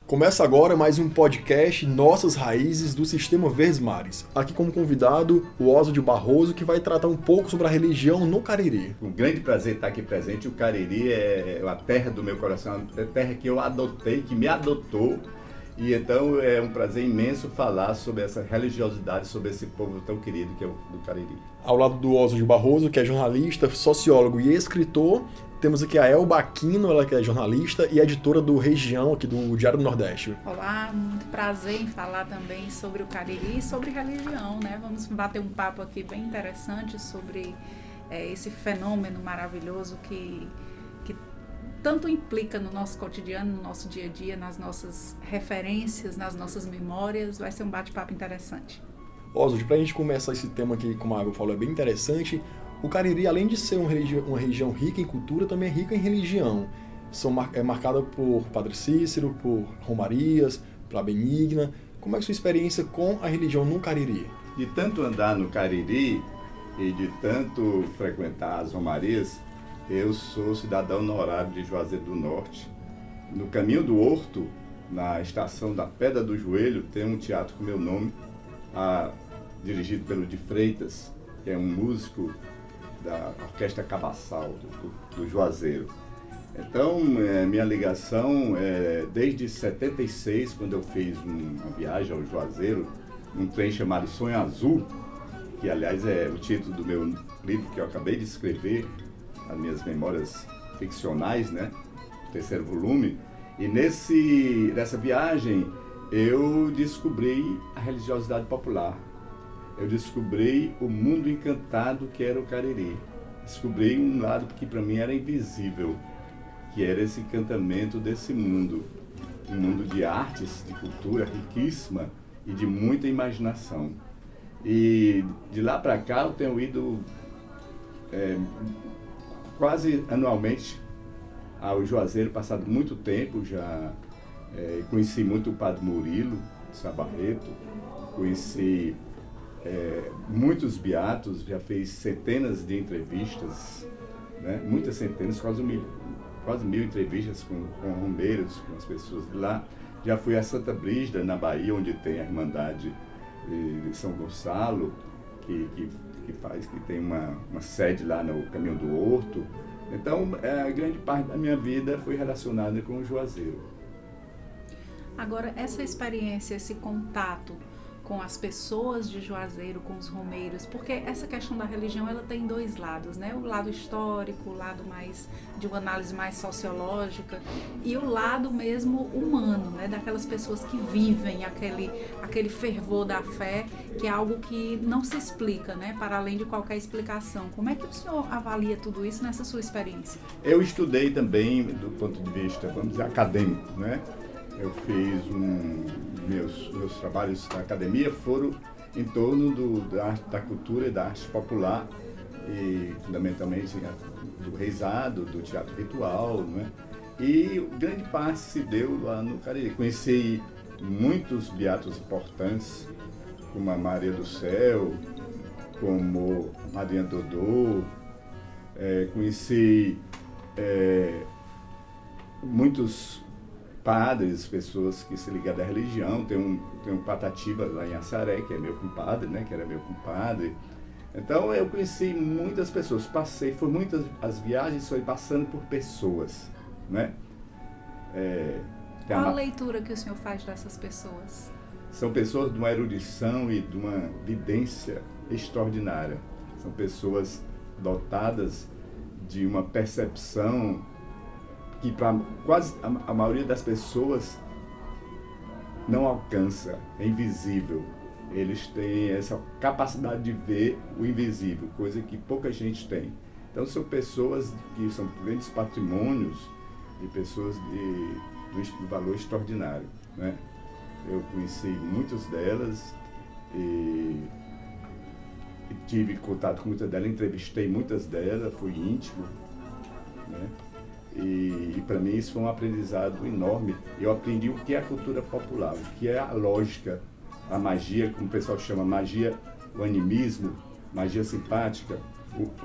Começa agora mais um podcast Nossas Raízes do Sistema Verdes Mares. Aqui como convidado o Oswald Barroso, que vai tratar um pouco sobre a religião no Cariri. Um grande prazer estar aqui presente. O Cariri é a terra do meu coração, a terra que eu adotei, que me adotou. E então é um prazer imenso falar sobre essa religiosidade, sobre esse povo tão querido que é o do Cariri. Ao lado do Oswald Barroso, que é jornalista, sociólogo e escritor, temos aqui a Elba Aquino, ela que é jornalista e editora do Região, aqui do Diário do Nordeste. Olá, muito prazer em falar também sobre o Cariri e sobre religião, né? Vamos bater um papo aqui bem interessante sobre esse fenômeno maravilhoso que tanto implica no nosso cotidiano, no nosso dia a dia, nas nossas referências, nas nossas memórias. Vai ser um bate-papo interessante. Oswald, para a gente começar esse tema aqui, como a Água falou, é bem interessante. O Cariri, além de ser uma região rica em cultura, também é rica em religião. É marcada por Padre Cícero, por romarias, pela Benigna. Como é a sua experiência com a religião no Cariri? De tanto andar no Cariri e de tanto frequentar as romarias, eu sou cidadão honorário de Juazeiro do Norte. No caminho do Horto, na estação da Pedra do Joelho, tem um teatro com meu nome, dirigido pelo de Freitas, que é um músico da Orquestra Cabaçal, do Juazeiro. Então, minha ligação é desde 76, quando eu fiz uma viagem ao Juazeiro, num trem chamado Sonho Azul, que aliás é o título do meu livro que eu acabei de escrever, as minhas memórias ficcionais, né? Terceiro volume. E nessa viagem eu descobri a religiosidade popular. Eu descobri o mundo encantado que era o Cariri. Descobri um lado que para mim era invisível, que era esse encantamento desse mundo. Um mundo de artes, de cultura riquíssima e de muita imaginação. E de lá para cá eu tenho ido quase anualmente ao Juazeiro, passado muito tempo já. Conheci muito o Padre Murilo de Sabarreto, conheci muitos beatos, já fez centenas de entrevistas, né? Muitas centenas, quase mil entrevistas com romeiros, com as pessoas de lá. Já fui a Santa Brígida, na Bahia, onde tem a Irmandade de São Gonçalo, que tem uma sede lá no Caminho do Horto. Então, a grande parte da minha vida foi relacionada com o Juazeiro. Agora, essa experiência, esse contato com as pessoas de Juazeiro, com os romeiros, porque essa questão da religião ela tem dois lados, né? O lado histórico, o lado mais de uma análise mais sociológica e o lado mesmo humano, né? Daquelas pessoas que vivem aquele fervor da fé, que é algo que não se explica, né? Para além de qualquer explicação. Como é que o senhor avalia tudo isso nessa sua experiência? Eu estudei também do ponto de vista, vamos dizer, acadêmico, né? Eu fiz meus trabalhos na academia foram em torno da cultura e da arte popular, e fundamentalmente do reizado, do teatro ritual, né? E grande parte se deu lá no Cariri. Conheci muitos beatos importantes, como a Maria do Céu, como a Maria Dodô, conheci muitos padres, pessoas que se ligam à religião. Tem um Patativa lá em Assaré, que é meu compadre, né? Que era meu compadre. Então eu conheci muitas pessoas, foi muitas as viagens, foi passando por pessoas, né? Qual a leitura que o senhor faz dessas pessoas? São pessoas de uma erudição e de uma vidência extraordinária. São pessoas dotadas de uma percepção que para quase a maioria das pessoas não alcança, é invisível. Eles têm essa capacidade de ver o invisível, coisa que pouca gente tem. Então são pessoas que são grandes patrimônios e pessoas de valor extraordinário, né? Eu conheci muitas delas e tive contato com muitas delas, entrevistei muitas delas, fui íntimo, né? E para mim isso foi um aprendizado enorme. Eu aprendi o que é a cultura popular, o que é a lógica, a magia, como o pessoal chama, magia, o animismo, magia simpática,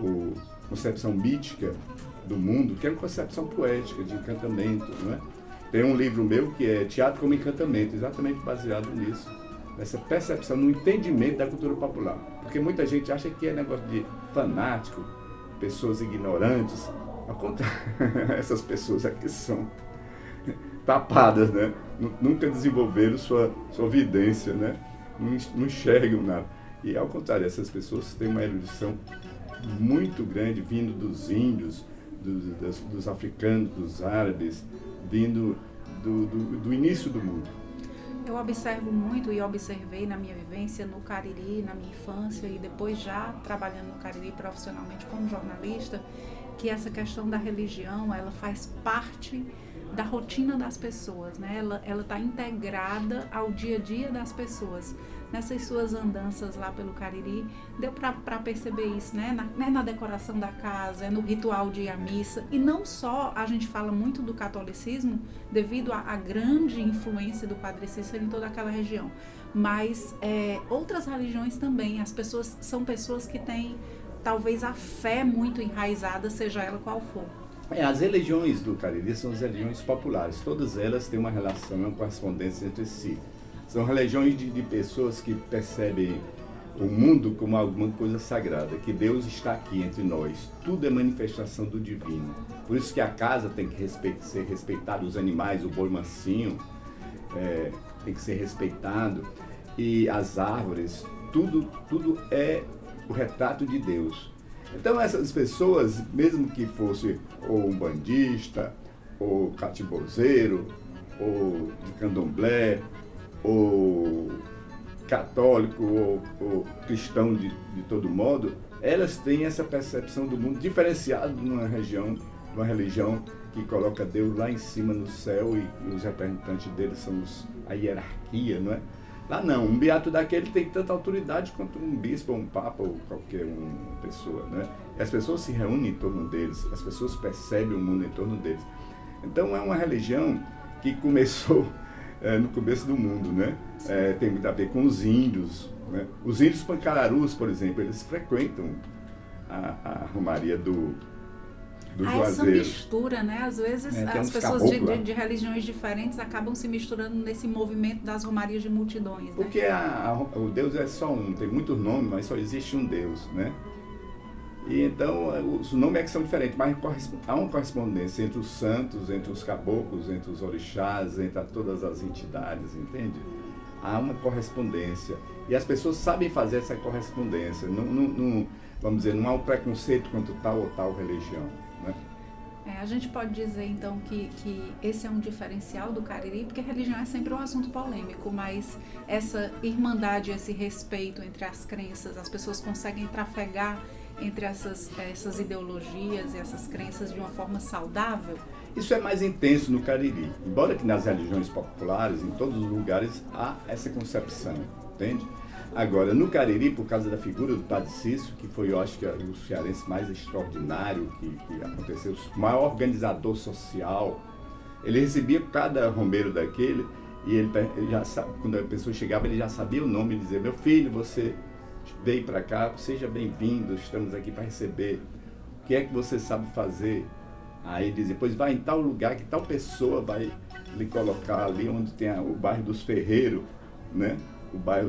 concepção mítica do mundo, que é uma concepção poética, de encantamento, não é? Tem um livro meu que é Teatro como Encantamento, exatamente baseado nisso. Nessa percepção, no entendimento da cultura popular. Porque muita gente acha que é negócio de fanático, pessoas ignorantes. Ao contrário, essas pessoas aqui são tapadas, né? Nunca desenvolveram sua vidência, né? Não enxergam nada. E ao contrário, essas pessoas têm uma erudição muito grande, vindo dos índios, dos africanos, dos árabes, vindo do início do mundo. Eu observo muito e observei na minha vivência no Cariri, na minha infância e depois já trabalhando no Cariri profissionalmente como jornalista, que essa questão da religião, ela faz parte da rotina das pessoas, né? Ela está integrada ao dia a dia das pessoas. Nessas suas andanças lá pelo Cariri, deu para perceber isso, né? Na decoração da casa, no ritual de ir à missa. E não só, a gente fala muito do catolicismo devido à grande influência do Padre Cícero em toda aquela região, mas outras religiões também. As pessoas são pessoas que têm talvez a fé muito enraizada, seja ela qual for. As religiões do Cariri são as religiões populares. Todas elas têm uma relação, uma correspondência entre si. São religiões de pessoas que percebem o mundo como alguma coisa sagrada, que Deus está aqui entre nós. Tudo é manifestação do divino. Por isso que a casa tem que ser respeitada, os animais, o boi mansinho tem que ser respeitado. E as árvores, tudo é o retrato de Deus. Então essas pessoas, mesmo que fosse ou um bandista, ou catimbozeiro, ou de candomblé, ou católico, ou cristão de todo modo, elas têm essa percepção do mundo diferenciada numa religião que coloca Deus lá em cima no céu e os representantes dele são a hierarquia, não é? Lá não, um beato daquele tem tanta autoridade quanto um bispo, ou um papa, ou qualquer uma pessoa, né? E as pessoas se reúnem em torno deles, as pessoas percebem o mundo em torno deles. Então é uma religião que começou no começo do mundo, né? Tem muito a ver com os índios, né? Os índios pancararus, por exemplo, eles frequentam a romaria do Juazeiro. Essa mistura, né? Às vezes as pessoas de religiões diferentes acabam se misturando nesse movimento das romarias de multidões, né? Porque o Deus é só um, tem muitos nomes, mas só existe um Deus, né? E então os nomes que são diferentes, mas há uma correspondência entre os santos, entre os caboclos, entre os orixás, entre todas as entidades, entende? Há uma correspondência. E as pessoas sabem fazer essa correspondência. Não, vamos dizer, não há um preconceito contra tal ou tal religião, né? A gente pode dizer, então, que esse é um diferencial do Cariri, porque a religião é sempre um assunto polêmico, mas essa irmandade, esse respeito entre as crenças, as pessoas conseguem trafegar entre essas ideologias e essas crenças de uma forma saudável? Isso é mais intenso no Cariri. Embora que nas religiões populares, em todos os lugares, há essa concepção, entende? Agora, no Cariri, por causa da figura do Padre Cícero, que foi, eu acho que o cearense mais extraordinário que aconteceu, o maior organizador social, ele recebia cada romeiro daquele e ele já sabe, quando a pessoa chegava, ele já sabia o nome e dizia: meu filho, você veio para cá, seja bem-vindo, estamos aqui para receber. O que é que você sabe fazer? Aí ele dizia: pois vai em tal lugar que tal pessoa vai lhe colocar ali onde tem o bairro dos Ferreiros, né? O bairro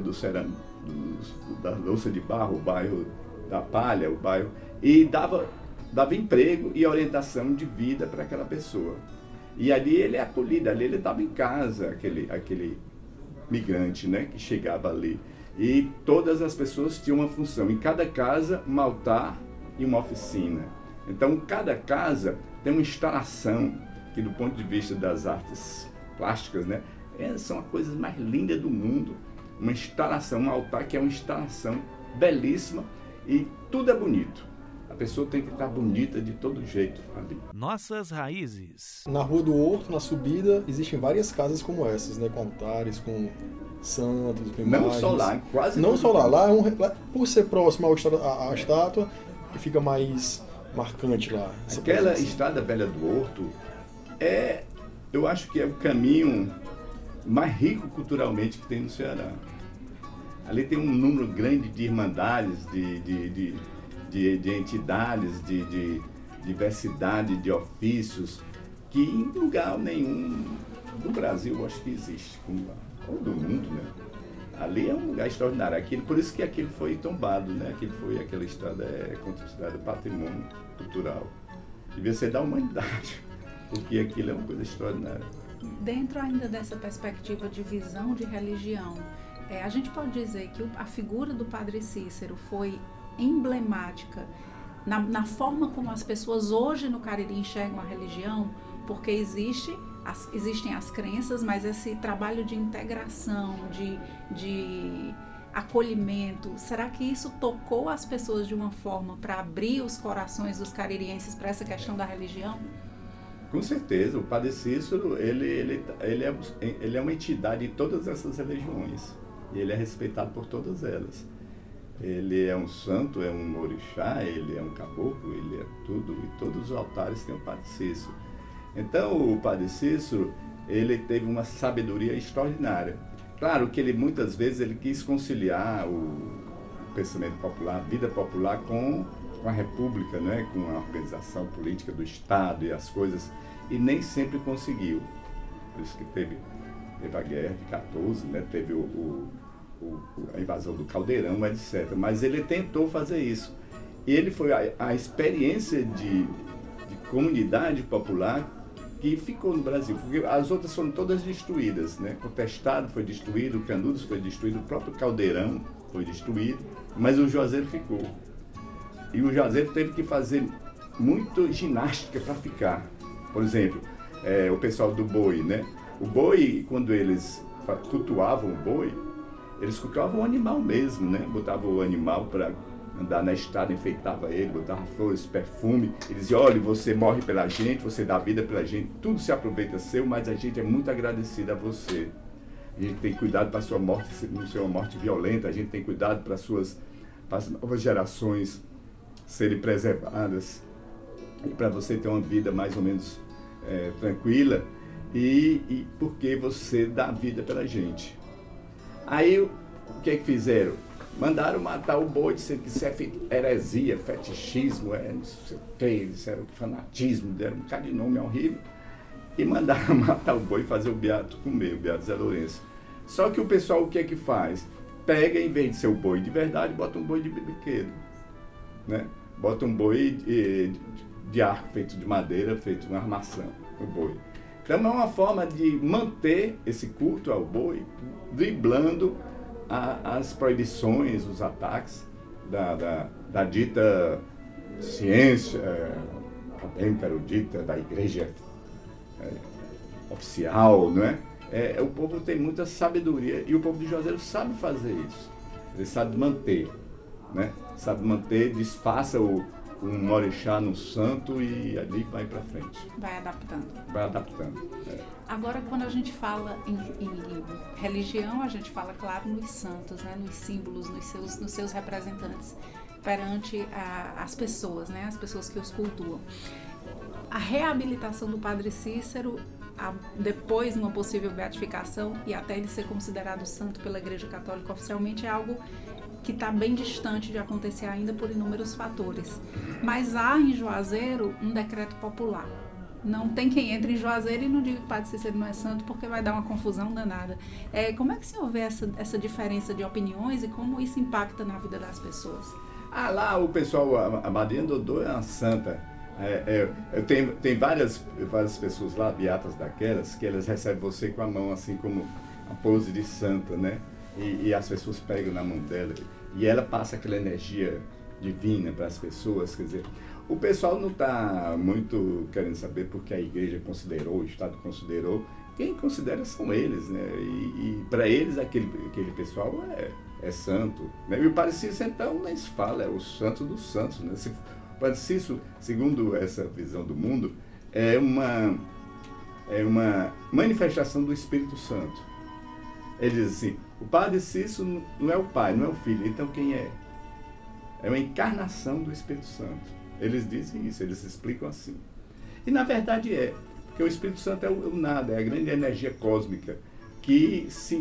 da louça de barro, o bairro da palha, o bairro... E dava emprego e orientação de vida para aquela pessoa. E ali ele é acolhido, ali ele estava em casa, aquele migrante, né, que chegava ali. E todas as pessoas tinham uma função. Em cada casa, um altar e uma oficina. Então, cada casa tem uma instalação que, do ponto de vista das artes plásticas, né, são as coisas mais lindas do mundo. Uma instalação, um altar que é uma instalação belíssima e tudo é bonito. A pessoa tem que estar bonita de todo jeito ali. Nossas raízes. Na Rua do Horto, na subida, existem várias casas como essas, né? Com altares, com santos, com imagens. Não só lá, quase não só lá. Lá, por ser próximo à estátua, fica mais marcante lá. Aquela Estrada Velha do Horto eu acho que é o caminho mais rico culturalmente que tem no Ceará. Ali tem um número grande de irmandades, de entidades, de diversidade de ofícios, que em lugar nenhum do Brasil, eu acho que existe, ou do mundo, né? Ali é um lugar extraordinário. Por isso que aquilo foi tombado, né? Aquela estrada é considerada patrimônio cultural. Devia ser da humanidade, porque aquilo é uma coisa extraordinária. Dentro ainda dessa perspectiva de visão de religião, a gente pode dizer que a figura do Padre Cícero foi emblemática na forma como as pessoas hoje no Cariri enxergam a religião, porque existem as crenças, mas esse trabalho de integração, de acolhimento, será que isso tocou as pessoas de uma forma para abrir os corações dos caririenses para essa questão da religião? Com certeza, o Padre Cícero, ele é uma entidade de todas essas religiões, e ele é respeitado por todas elas. Ele é um santo, é um orixá, ele é um caboclo, ele é tudo, e todos os altares têm o Padre Cícero. Então, o Padre Cícero, ele teve uma sabedoria extraordinária. Claro que ele, muitas vezes, ele quis conciliar o pensamento popular, a vida popular com a república, né? Com a organização política do Estado e as coisas, e nem sempre conseguiu. Por isso que teve a guerra de 14, né? Teve a invasão do Caldeirão, etc. Mas ele tentou fazer isso. E ele foi a experiência de comunidade popular que ficou no Brasil, porque as outras foram todas destruídas, né? Contestado foi destruído, Canudos foi destruído, o próprio Caldeirão foi destruído, mas o Juazeiro ficou. E o Juazeiro teve que fazer muito ginástica para ficar. Por exemplo, o pessoal do boi, né? O boi, quando eles cultuavam o boi, eles cultuavam o animal mesmo, né? Botavam o animal para andar na estrada, enfeitava ele, botava flores, perfume. Eles diziam, olha, você morre pela gente, você dá vida pela gente, tudo se aproveita seu, mas a gente é muito agradecido a você. A gente tem cuidado para a sua morte, não ser uma morte violenta, a gente tem cuidado para as novas gerações serem preservadas, e para você ter uma vida mais ou menos tranquila, e porque você dá vida pela gente. Aí, o que é que fizeram? Mandaram matar o boi, dizendo que isso é heresia, fetichismo, não sei o que, isso era fanatismo, deram um bocado de nome horrível, e mandaram matar o boi e fazer o beato comer, o beato Zé Lourenço. Só que o pessoal, o que é que faz? Pega, em vez de ser o boi de verdade, bota um boi de brinquedo, né? Bota um boi de arco feito de madeira, feito uma armação, o boi. Então é uma forma de manter esse culto ao boi, driblando as proibições, os ataques da dita ciência acadêmica, erudita, da igreja oficial, não é? O povo tem muita sabedoria e o povo de Juazeiro sabe fazer isso. Ele sabe manter, né? Sabe manter, disfarça um orixá no santo e ali vai para frente. Vai adaptando. Vai adaptando. Agora, quando a gente fala em religião, a gente fala, claro, nos santos, né? Nos símbolos, nos seus representantes perante as pessoas, né? As pessoas que os cultuam. A reabilitação do Padre Cícero, depois numa possível beatificação e até ele ser considerado santo pela Igreja Católica oficialmente, é algo que está bem distante de acontecer ainda por inúmeros fatores. Mas há em Juazeiro um decreto popular. Não tem quem entre em Juazeiro e não diga que o Padre Cícero não é santo, porque vai dar uma confusão danada. Como é que se houve essa diferença de opiniões e como isso impacta na vida das pessoas? Lá o pessoal, a Madrinha Dodô é uma santa. Tem várias pessoas lá, beatas daquelas, que elas recebem você com a mão, assim como a pose de santa, né? E as pessoas pegam na mão dela e ela passa aquela energia divina para as pessoas. Quer dizer, o pessoal não está muito querendo saber porque a igreja considerou, o Estado considerou. Quem considera são eles, né? E para eles aquele pessoal é santo, né? E o Padre Cícero, então, nem se fala, é o santo dos santos, né? O Padre Cícero, segundo essa visão do mundo, é uma manifestação do Espírito Santo. Ele diz assim, o Padre Cícero não é o Pai, não é o Filho, então quem é? É uma encarnação do Espírito Santo. Eles dizem isso, eles explicam assim. E na verdade porque o Espírito Santo é o nada, é a grande energia cósmica que se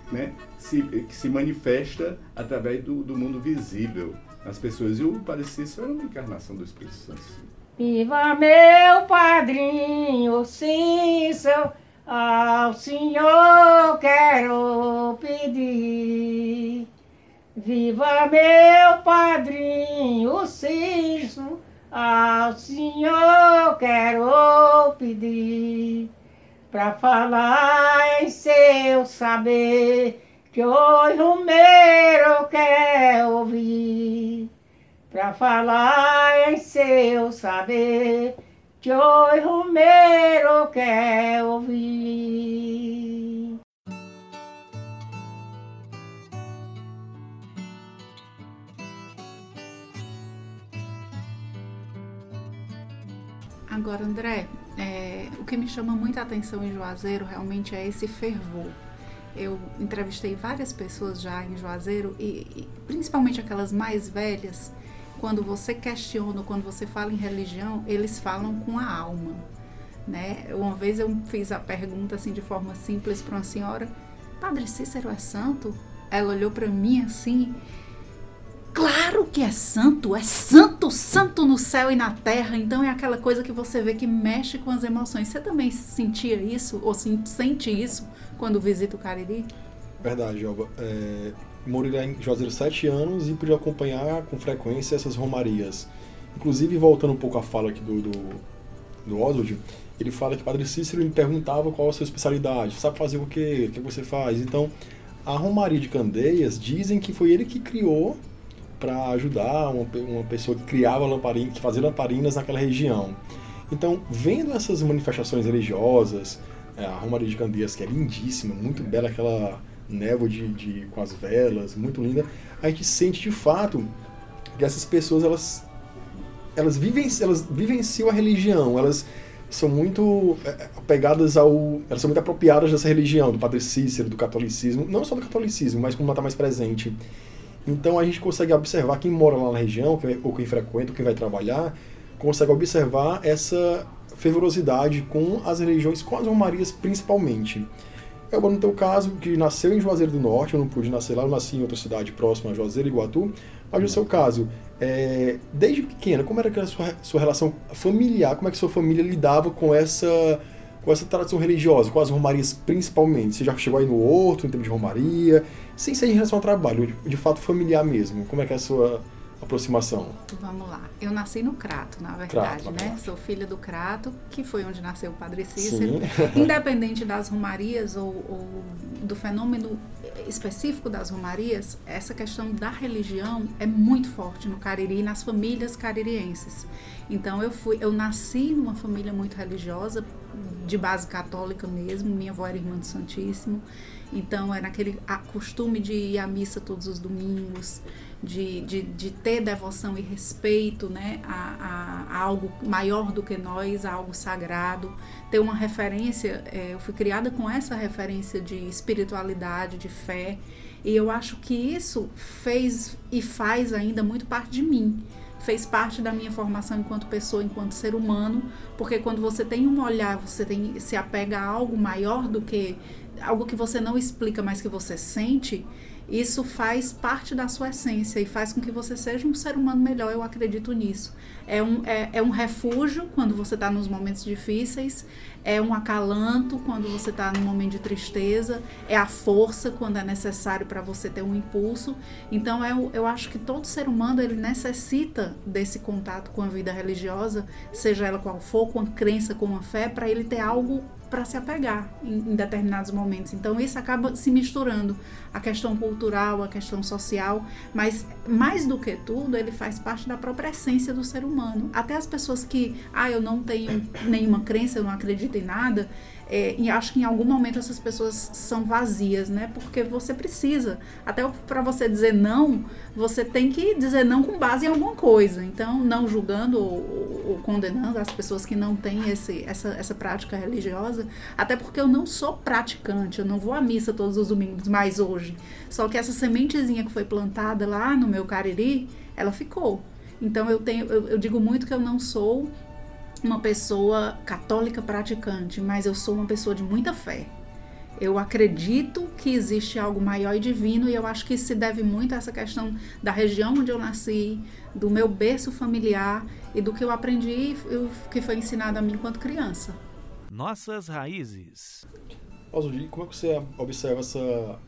manifesta através do mundo visível nas pessoas. E o Padre Cícero é uma encarnação do Espírito Santo. Viva meu padrinho Cícero, ao Senhor quero pedir. Viva meu padrinho Cícero, ao Senhor quero pedir. Pra falar em seu saber, que hoje o Romeiro quer ouvir. Pra falar em seu saber, que hoje o Romeiro quer ouvir. Agora, André, o que me chama muita atenção em Juazeiro realmente é esse fervor. Eu entrevistei várias pessoas já em Juazeiro e principalmente aquelas mais velhas. Quando você questiona, quando você fala em religião, eles falam com a alma, né? Uma vez eu fiz a pergunta assim de forma simples para uma senhora: Padre Cícero é santo? Ela olhou para mim assim: claro que é santo, santo no céu e na terra. Então é aquela coisa que você vê que mexe com as emoções. Você também sentia isso ou sente isso quando visita o Cariri? Verdade, Elba. Morei lá em Juazeiro 7 anos e pude acompanhar com frequência essas romarias. Inclusive, voltando um pouco à fala aqui do Oswald, ele fala que o Padre Cícero me perguntava qual a sua especialidade, sabe fazer o quê? O que você faz? Então, a Romaria de Candeias, dizem que foi ele que criou para ajudar uma pessoa que criava lamparina, que fazia lamparinas naquela região. Então, vendo essas manifestações religiosas, a Romaria de Candeias, que é lindíssima, muito bela, aquela névoa com as velas, muito linda, a gente sente de fato que essas pessoas elas vivenciam a religião, elas são muito apegadas elas são muito apropriadas dessa religião, do Padre Cícero, do catolicismo, não só do catolicismo, mas como ela está mais presente. Então a gente consegue observar, quem mora lá na região, ou quem frequenta, ou quem vai trabalhar, consegue observar essa fervorosidade com as religiões, com as romarias principalmente. No teu caso, que nasceu em Juazeiro do Norte, eu não pude nascer lá, eu nasci em outra cidade próxima a Juazeiro, Iguatu, mas no seu caso, desde pequena, como era a sua relação familiar, como é que sua família lidava com essa tradição religiosa, com as romarias principalmente? Você já chegou aí no horto, em tempo de romaria, sem ser em relação ao trabalho, de fato familiar mesmo, como é que é a sua aproximação? Vamos lá. Eu nasci no Crato, na verdade, né? Sou filha do Crato, que foi onde nasceu o Padre Cícero. Independente das romarias ou do fenômeno específico das romarias, essa questão da religião é muito forte no Cariri e nas famílias caririenses. Então eu nasci numa família muito religiosa, de base católica mesmo, minha avó era irmã do Santíssimo. Então era aquele costume de ir à missa todos os domingos, de ter devoção e respeito, né, a algo maior do que nós, a algo sagrado, ter uma referência. Eu fui criada com essa referência de espiritualidade, de fé, e eu acho que isso fez e faz ainda muito parte de mim. Fez parte da minha formação enquanto pessoa, enquanto ser humano, porque quando você tem um olhar, se apega a algo maior do que algo que você não explica, mas que você sente, isso faz parte da sua essência e faz com que você seja um ser humano melhor. Eu acredito nisso. É um refúgio quando você está nos momentos difíceis, é um acalanto quando você está num momento de tristeza, é a força quando é necessário para você ter um impulso. Então eu acho que todo ser humano ele necessita desse contato com a vida religiosa, seja ela qual for, com a crença, com a fé, para ele ter algo para se apegar em determinados momentos. Então isso acaba se misturando, a questão cultural, a questão social, mas mais do que tudo ele faz parte da própria essência do ser humano. Até as pessoas que, eu não tenho nenhuma crença, eu não acredito em nada, e acho que em algum momento essas pessoas são vazias, né? Porque você precisa, até para você dizer não, você tem que dizer não com base em alguma coisa. Então, não julgando ou condenando as pessoas que não têm essa prática religiosa, até porque eu não sou praticante, eu não vou à missa todos os domingos, mais hoje. Só que essa sementezinha que foi plantada lá no meu Cariri, ela ficou. Então, eu digo muito que eu não sou uma pessoa católica praticante, mas eu sou uma pessoa de muita fé. Eu acredito que existe algo maior e divino, e eu acho que isso se deve muito a essa questão da região onde eu nasci, do meu berço familiar e do que eu aprendi e que foi ensinado a mim enquanto criança. Nossas Raízes. Oswald, como é que você observa essa...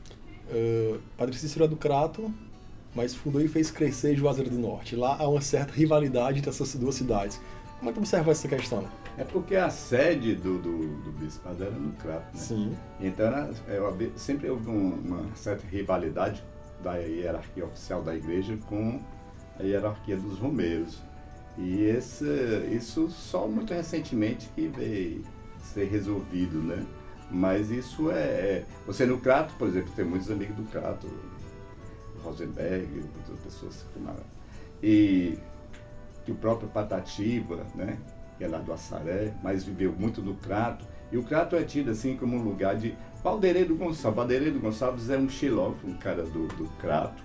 Padre Cícero é do Crato, mas fundou e fez crescer Juazeiro do Norte. Lá há uma certa rivalidade entre essas duas cidades. Como é que você observa essa questão? É porque a sede do bispado era no Crato, né? Sim. Então sempre houve uma certa rivalidade da hierarquia oficial da igreja com a hierarquia dos romeiros. E isso só muito recentemente que veio ser resolvido, né? Mas isso você no Crato, por exemplo, tem muitos amigos do Crato, Rosenberg, muitas pessoas e o próprio Patativa, né? Que é lá do Assaré, mas viveu muito no Crato. E o Crato é tido assim como um lugar de... Valderedo Gonçalves. Valderedo Gonçalves é um xilógrafo, um cara do Crato,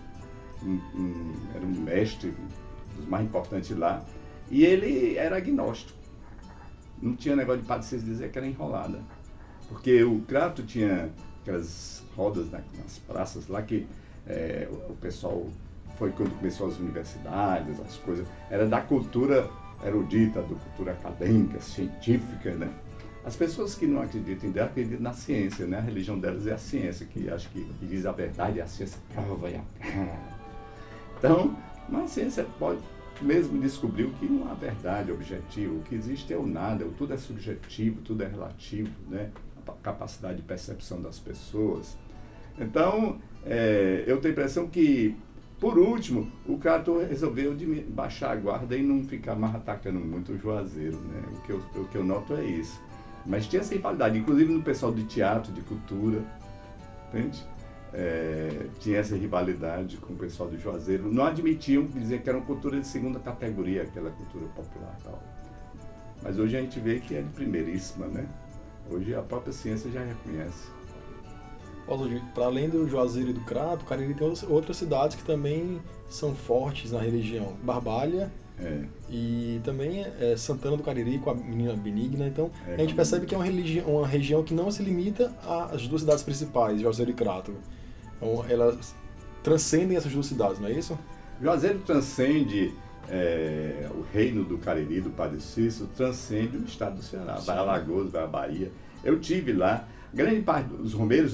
era um mestre, dos mais importantes lá. E ele era agnóstico. Não tinha negócio de Padre Cícero dizer que era enrolada. Porque o Crato tinha aquelas rodas nas praças lá que o pessoal foi quando começou as universidades, as coisas. Era da cultura erudita, da cultura acadêmica, científica, né? As pessoas que não acreditam em Deus acreditam na ciência, né? A religião delas é a ciência, que acho que diz a verdade, a ciência prova e a... Então, a ciência pode mesmo descobrir o que não há verdade objetiva, o que existe é o nada, tudo é subjetivo, tudo é relativo, né? A capacidade de percepção das pessoas. Então, eu tenho a impressão que, por último, o Crato resolveu baixar a guarda e não ficar mais atacando muito o Juazeiro, né? O que eu noto é isso. Mas tinha essa rivalidade, inclusive no pessoal de teatro, de cultura, entende? Tinha essa rivalidade com o pessoal do Juazeiro. Não admitiam, dizer que era uma cultura de segunda categoria, aquela cultura popular e tal. Mas hoje a gente vê que é de primeiríssima, né? Hoje a própria ciência já reconhece. Para além do Juazeiro e do Crato, o Cariri tem outras cidades que também são fortes na religião. Barbalha e também Santana do Cariri com a menina Benigna. Então a gente percebe que é uma região que não se limita às duas cidades principais, Juazeiro e Crato. Então elas transcendem essas duas cidades, não é isso? Juazeiro transcende o reino do Cariri, do Padre Cícero, transcende o estado do Ceará, vai a Alagoas, vai a Bahia. Eu tive lá. Grande parte dos romeiros,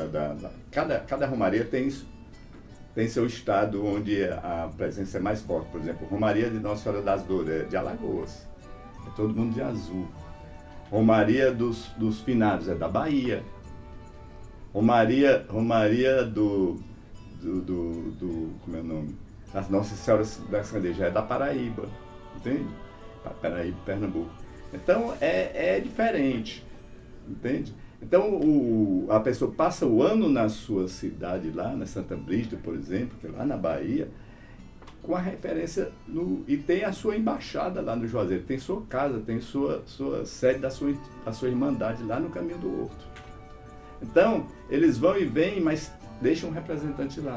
cada romaria tem seu estado onde a presença é mais forte. Por exemplo, Romaria de Nossa Senhora das Dores é de Alagoas, é todo mundo de azul. Romaria dos Finados é da Bahia. Romaria do como é o nome? Das Nossas Senhoras das Candeias é da Paraíba, entende? Paraíba, Pernambuco. Então é diferente, entende? Então, a pessoa passa o ano na sua cidade, lá na Santa Brígida, por exemplo, que é lá na Bahia, com a referência e tem a sua embaixada lá no Juazeiro, tem sua casa, tem sua sede da sua irmandade lá no Caminho do Horto. Então, eles vão e vêm, mas deixam um representante lá,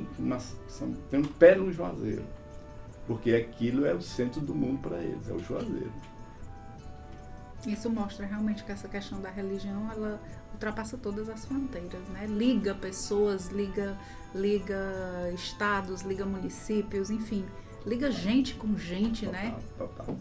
tem um pé no Juazeiro, porque aquilo é o centro do mundo para eles, é o Juazeiro. Isso mostra realmente que essa questão da religião, ela ultrapassa todas as fronteiras, né? Liga pessoas, liga estados, liga municípios, enfim, liga gente com gente, total, né? Total.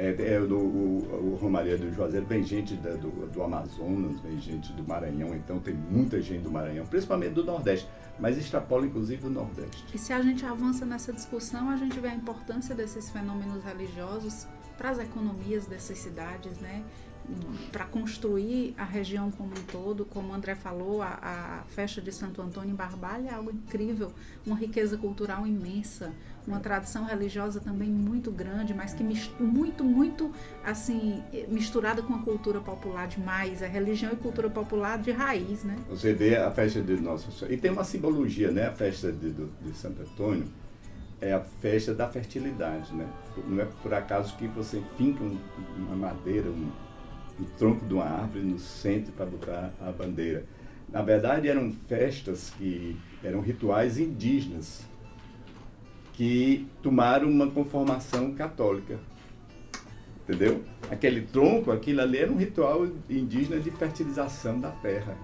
O Romaria do Juazeiro vem gente do Amazonas, vem gente do Maranhão, então tem muita gente do Maranhão, principalmente do Nordeste, mas extrapola inclusive do Nordeste. E se a gente avança nessa discussão, a gente vê a importância desses fenômenos religiosos para as economias dessas cidades, né? Para construir a região como um todo, como o André falou, a festa de Santo Antônio em Barbalha é algo incrível, uma riqueza cultural imensa, uma tradição religiosa também muito grande, mas que muito assim, misturada com a cultura popular demais, a religião e cultura popular de raiz, né? Você vê a festa de Nossa Senhora, e tem uma simbologia, né? A festa de Santo Antônio é a festa da fertilidade, né? Não é por acaso que você finca uma madeira, um tronco de uma árvore no centro para botar a bandeira. Na verdade, eram festas eram rituais indígenas que tomaram uma conformação católica, entendeu? Aquele tronco, aquilo ali era um ritual indígena de fertilização da terra.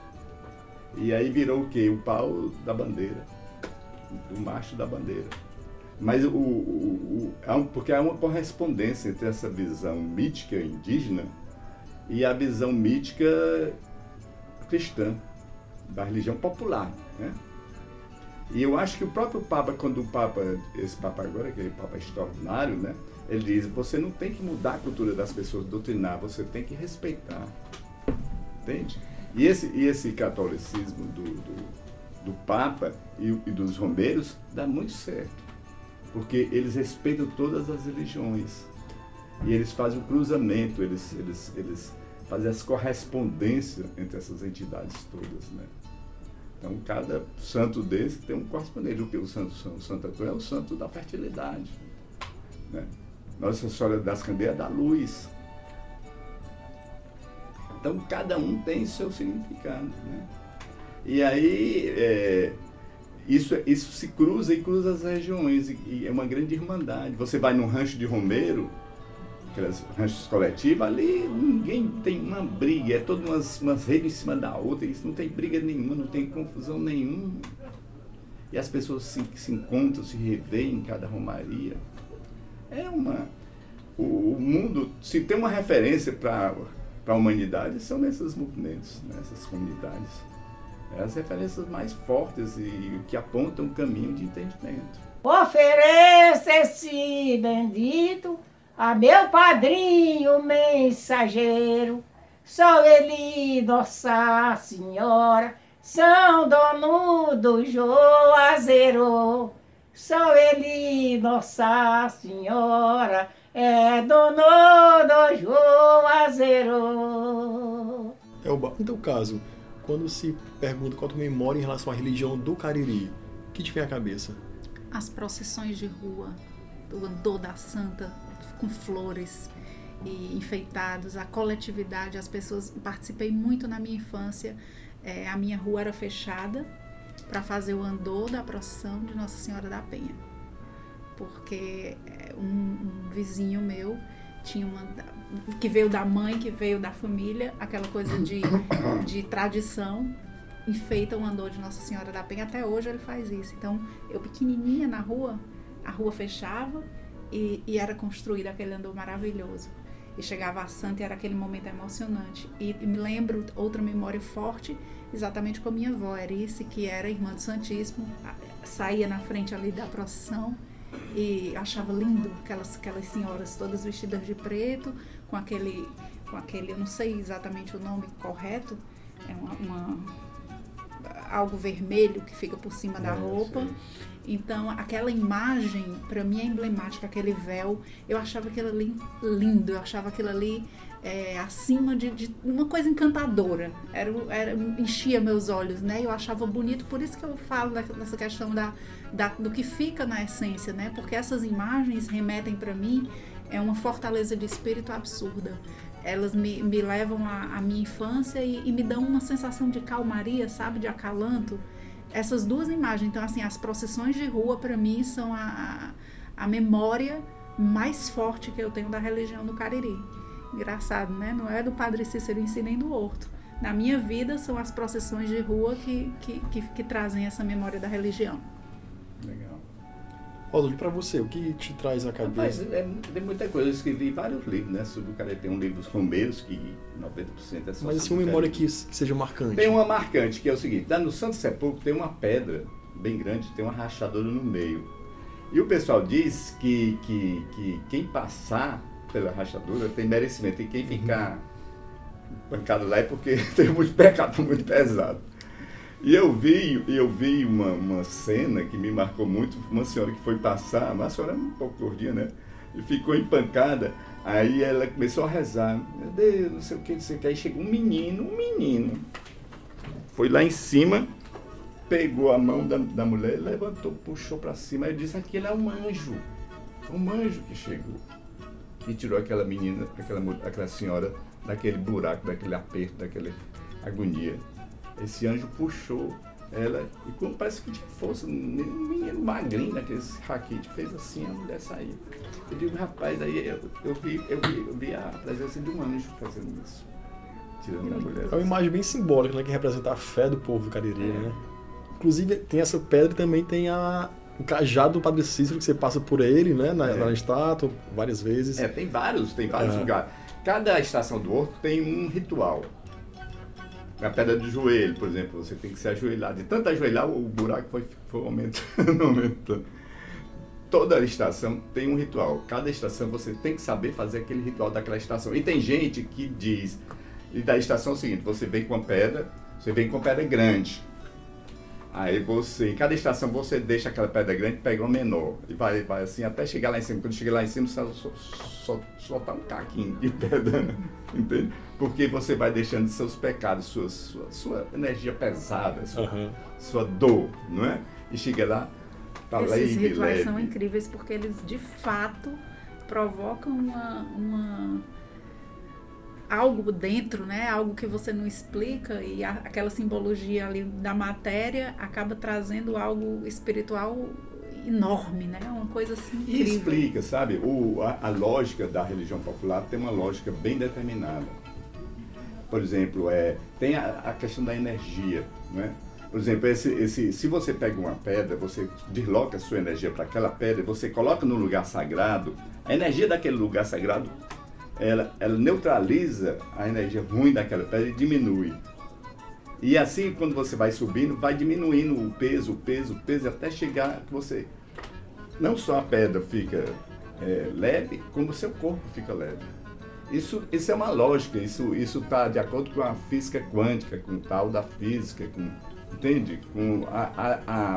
E aí virou o quê? O pau da bandeira, o macho da bandeira. Mas porque há uma correspondência entre essa visão mítica indígena e a visão mítica cristã, da religião popular, né? E eu acho que o próprio Papa, esse Papa agora, que é o Papa extraordinário, né? Ele diz, você não tem que mudar a cultura das pessoas, doutrinar, você tem que respeitar. Entende? E esse catolicismo do Papa e dos romeiros dá muito certo, porque eles respeitam todas as religiões e eles fazem o cruzamento, eles fazem as correspondências entre essas entidades todas, né? Então, cada santo desse tem um correspondente. O que o Santo Antônio é o santo da fertilidade, né? Nossa Senhora das Candeias da luz. Então, cada um tem seu significado, né? E aí, isso se cruza e cruza as regiões, e é uma grande irmandade. Você vai num rancho de romeiro, aquelas ranchos coletivos, ali ninguém tem uma briga, é todas umas redes em cima da outra, isso não tem briga nenhuma, não tem confusão nenhuma. E as pessoas se encontram, se revêem em cada romaria. O mundo, se tem uma referência para a humanidade, são nesses movimentos, nessas comunidades. É as referências mais fortes e que apontam um caminho de entendimento. Ofereça esse bendito a meu padrinho mensageiro, sou ele, Nossa Senhora, São Dono do Juazeiro. Sou ele, Nossa Senhora, é dono do Juazeiro. Elba, no teu caso, quando se pergunta qual a tua memória em relação à religião do Cariri, o que te vem à cabeça? As procissões de rua, o andor da Santa, com flores e enfeitados, a coletividade, as pessoas... Participei muito na minha infância, a minha rua era fechada para fazer o andor da procissão de Nossa Senhora da Penha, porque um vizinho meu tinha que veio da mãe, que veio da família, aquela coisa de tradição, enfeita o andor de Nossa Senhora da Penha. Até hoje ele faz isso. Então, eu pequenininha na rua, a rua fechava e era construído aquele andor maravilhoso. E chegava a Santa e era aquele momento emocionante. E me lembro, outra memória forte, exatamente com a minha avó, Erice, que era irmã do Santíssimo, saía na frente ali da procissão e achava lindo aquelas senhoras todas vestidas de preto, com aquele, eu não sei exatamente o nome correto, é algo vermelho que fica por cima da roupa. Então, aquela imagem, para mim, é emblemática, aquele véu. Eu achava aquilo ali lindo, eu achava aquilo ali acima de uma coisa encantadora. Enchia meus olhos, né? Eu achava bonito, por isso que eu falo dessa questão do que fica na essência, né? Porque essas imagens remetem para mim uma fortaleza de espírito absurda. Elas me levam à minha infância e me dão uma sensação de calmaria, sabe? De acalanto. Essas duas imagens, então assim, as procissões de rua para mim são a memória mais forte que eu tenho da religião do Cariri. Engraçado, né? Não é do Padre Cícero em si nem do Horto. Na minha vida são as procissões de rua que trazem essa memória da religião. Legal. Oswald, para você, o que te traz à cabeça? Tem muita coisa, eu escrevi vários livros, né, sobre o Cariri. Tem um livro dos Romeiros, que 90% é só. Mas assim, uma memória que seja marcante. Tem uma marcante, que é o seguinte, no Santo Sepulcro tem uma pedra bem grande, tem uma rachadura no meio. E o pessoal diz que quem passar pela rachadura tem merecimento, e quem ficar pancado lá é porque tem muito pecado, muito pesado. E eu vi uma cena que me marcou muito, uma senhora que foi passar, uma senhora um pouco gordinha, né? E ficou empancada, aí ela começou a rezar, meu Deus, não sei o que, aí chegou um menino, foi lá em cima, pegou a mão da mulher, levantou, puxou pra cima, aí disse, aquele é um anjo que chegou, e tirou aquela menina, aquela senhora, daquele buraco, daquele aperto, daquela agonia. Esse anjo puxou ela e como parece que tinha força, um menino magrinho, naqueles raquetes, fez assim, a mulher saiu. Eu digo, rapaz, aí eu vi a presença de um anjo fazendo isso, tirando a mulher. É uma imagem bem simbólica, né, que representa a fé do povo do Cariri, né? Inclusive tem essa pedra e também tem o cajado do Padre Cícero, que você passa por ele, né, na estátua, várias vezes. Tem vários lugares. cada estação do horto tem um ritual. A pedra do joelho, por exemplo, você tem que se ajoelhar. De tanto ajoelhar, o buraco foi aumentando, aumentando. Toda estação tem um ritual. Cada estação você tem que saber fazer aquele ritual daquela estação. E tem gente que diz, e da estação é o seguinte, você vem com pedra grande. Aí em cada estação você deixa aquela pedra grande e pega uma menor. E vai assim até chegar lá em cima. Quando chega lá em cima, você soltar um caquinho de pedra, entende? Porque você vai deixando seus pecados, sua energia pesada, sua dor, não é? E chega lá, tá leve, esses rituais leve. são incríveis porque eles de fato provocam algo dentro, né? Algo que você não explica, e aquela simbologia ali da matéria acaba trazendo algo espiritual enorme, né? Uma coisa assim incrível. E explica, sabe? A lógica da religião popular tem uma lógica bem determinada. Por exemplo, tem a questão da energia, né? Por exemplo, se você pega uma pedra, você desloca a sua energia para aquela pedra, você coloca no lugar sagrado, a energia daquele lugar sagrado, ela neutraliza a energia ruim daquela pedra e diminui. E assim, quando você vai subindo, vai diminuindo o peso, até chegar que você... Não só a pedra fica leve, como o seu corpo fica leve. Isso é uma lógica, isso está de acordo com a física quântica, com o tal da física, entende? Com a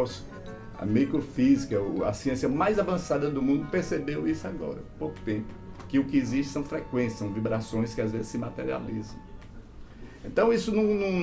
microfísica, a ciência mais avançada do mundo percebeu isso agora, há pouco tempo. Que o que existe são frequências, são vibrações que às vezes se materializam. Então isso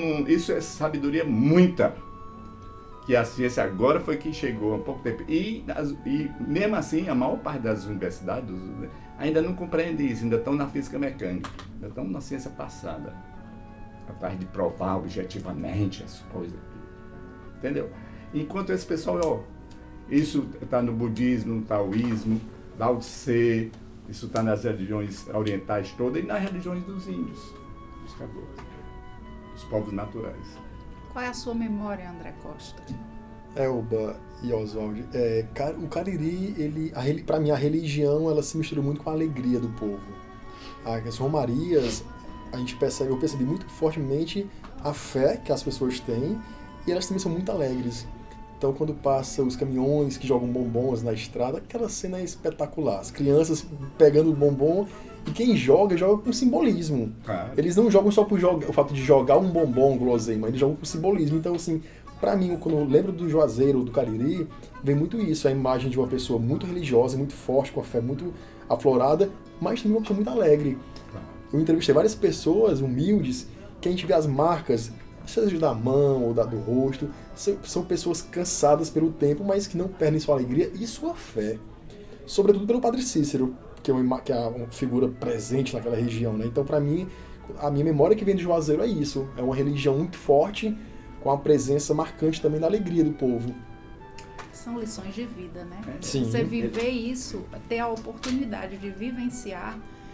é sabedoria muita, que a ciência agora foi que chegou há pouco tempo. E mesmo assim, a maior parte das universidades ainda não compreende isso, ainda estão na física mecânica, ainda estão na ciência passada, capaz de provar objetivamente as coisas. Entendeu? Enquanto esse pessoal, isso está no budismo, no taoísmo, Lao Tse, isso está nas religiões orientais todas e nas religiões dos índios, dos caboclos, dos povos naturais. Qual é a sua memória, André Costa? Elba e Oswald, o Cariri, para mim, a religião, ela se mistura muito com a alegria do povo. As romarias, eu percebi muito fortemente a fé que as pessoas têm, e elas também são muito alegres. Então, quando passa os caminhões que jogam bombons na estrada, aquela cena é espetacular. As crianças pegando o bombom, e quem joga com simbolismo. Claro. Eles não jogam só por o fato de jogar um bombom, um guloseima, eles jogam com simbolismo. Então, assim, pra mim, quando eu lembro do Juazeiro, do Cariri, vem muito isso, a imagem de uma pessoa muito religiosa, muito forte, com a fé muito aflorada, mas também uma pessoa muito alegre. Eu entrevistei várias pessoas humildes, que a gente vê as marcas, seja da mão ou do rosto, são pessoas cansadas pelo tempo, mas que não perdem sua alegria e sua fé. Sobretudo pelo Padre Cícero, que é uma figura presente naquela região, né? Então, para mim, a minha memória que vem de Juazeiro é isso. É uma religião muito forte, com a presença marcante também da alegria do povo. São lições de vida, né? Sim. Você viver isso, ter a oportunidade de vivenciar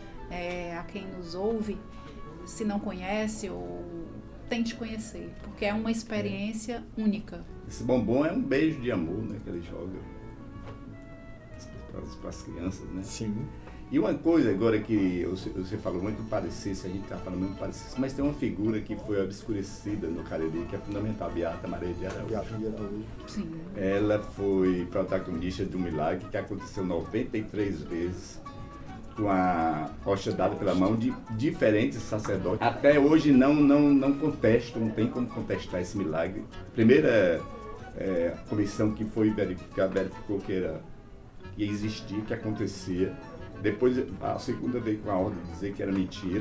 a quem nos ouve, se não conhece ou tente conhecer, porque é uma experiência única. Esse bombom é um beijo de amor, né, que ele joga para as crianças, né? Sim. E uma coisa agora que você falou muito do Padre Cícero, a gente está falando muito do Padre Cícero, mas tem uma figura que foi obscurecida no Cariri, que é fundamental, a Beata Maria de Araújo. Beata de Araújo. Sim. Ela foi protagonista de um milagre que aconteceu 93 vezes, com a hóstia dada pela mão de diferentes sacerdotes. Até hoje não contestam, não tem como contestar esse milagre. A primeira comissão que foi verificou que ia existir, que acontecia. Depois a segunda veio com a ordem de dizer que era mentira.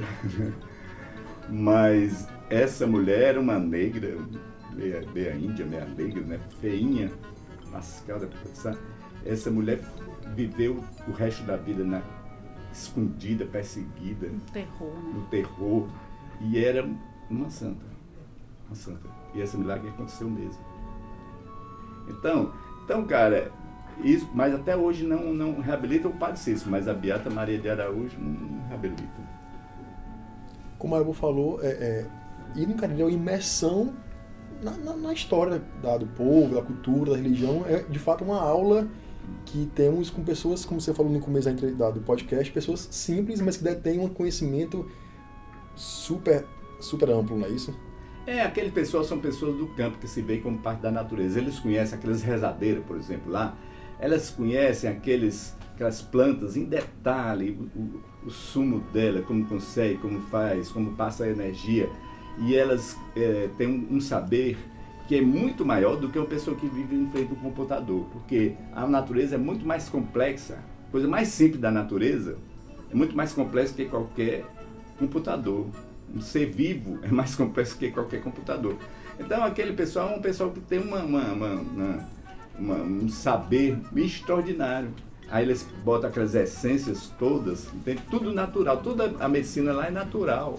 Mas essa mulher era uma negra, meia índia, meia negra, né? Feinha, mascada. Essa mulher viveu o resto da vida escondida, perseguida. No terror, né? No terror. E era uma santa. Uma santa. E esse milagre aconteceu mesmo. Então cara, isso, mas até hoje não reabilita o Padre Cícero, mas a Beata Maria de Araújo não reabilita. Como a Elba falou, ir no Cariri é uma imersão na história do povo, da cultura, da religião. É de fato uma aula que temos com pessoas, como você falou no começo do podcast, pessoas simples, mas que detêm um conhecimento super amplo, não é isso? Aquele pessoal são pessoas do campo que se veem como parte da natureza. Eles conhecem aquelas rezadeiras, por exemplo, lá. Elas conhecem aquelas plantas em detalhe, o sumo dela, como consegue, como faz, como passa a energia. E elas têm um saber que é muito maior do que uma pessoa que vive em frente ao computador. Porque a natureza é muito mais complexa. A coisa mais simples da natureza é muito mais complexa que qualquer computador. Um ser vivo é mais complexo que qualquer computador. Então aquele pessoal é um pessoal que tem um saber extraordinário. Aí eles botam aquelas essências todas, tem tudo natural, toda a medicina lá é natural.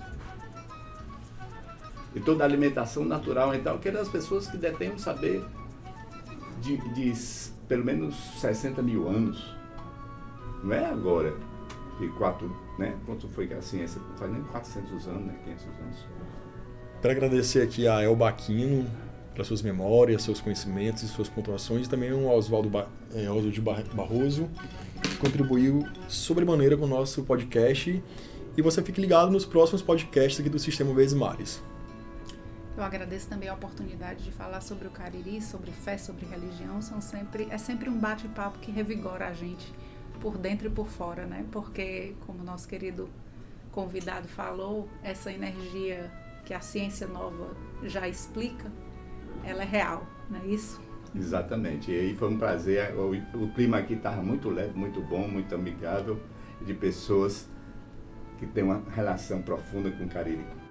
E toda a alimentação natural. Então aquelas pessoas que detêm um saber de pelo menos 60 mil anos. Não é agora. De 4, né? Quanto foi que a ciência faz nem 400 anos, né? 500 anos. Quero agradecer aqui a Elba Aquino pelas suas memórias, seus conhecimentos e suas pontuações, e também ao Oswaldo Barroso, que contribuiu sobremaneira com o nosso podcast. E você fique ligado nos próximos podcasts aqui do Sistema Verdes Mares. Eu agradeço também a oportunidade de falar sobre o Cariri, sobre fé, sobre religião. É sempre um bate-papo que revigora a gente por dentro e por fora, né? Porque, como nosso querido convidado falou, essa energia que a ciência nova já explica, ela é real, não é isso? Exatamente. E aí foi um prazer. O clima aqui estava muito leve, muito bom, muito amigável, de pessoas que têm uma relação profunda com o Cariri.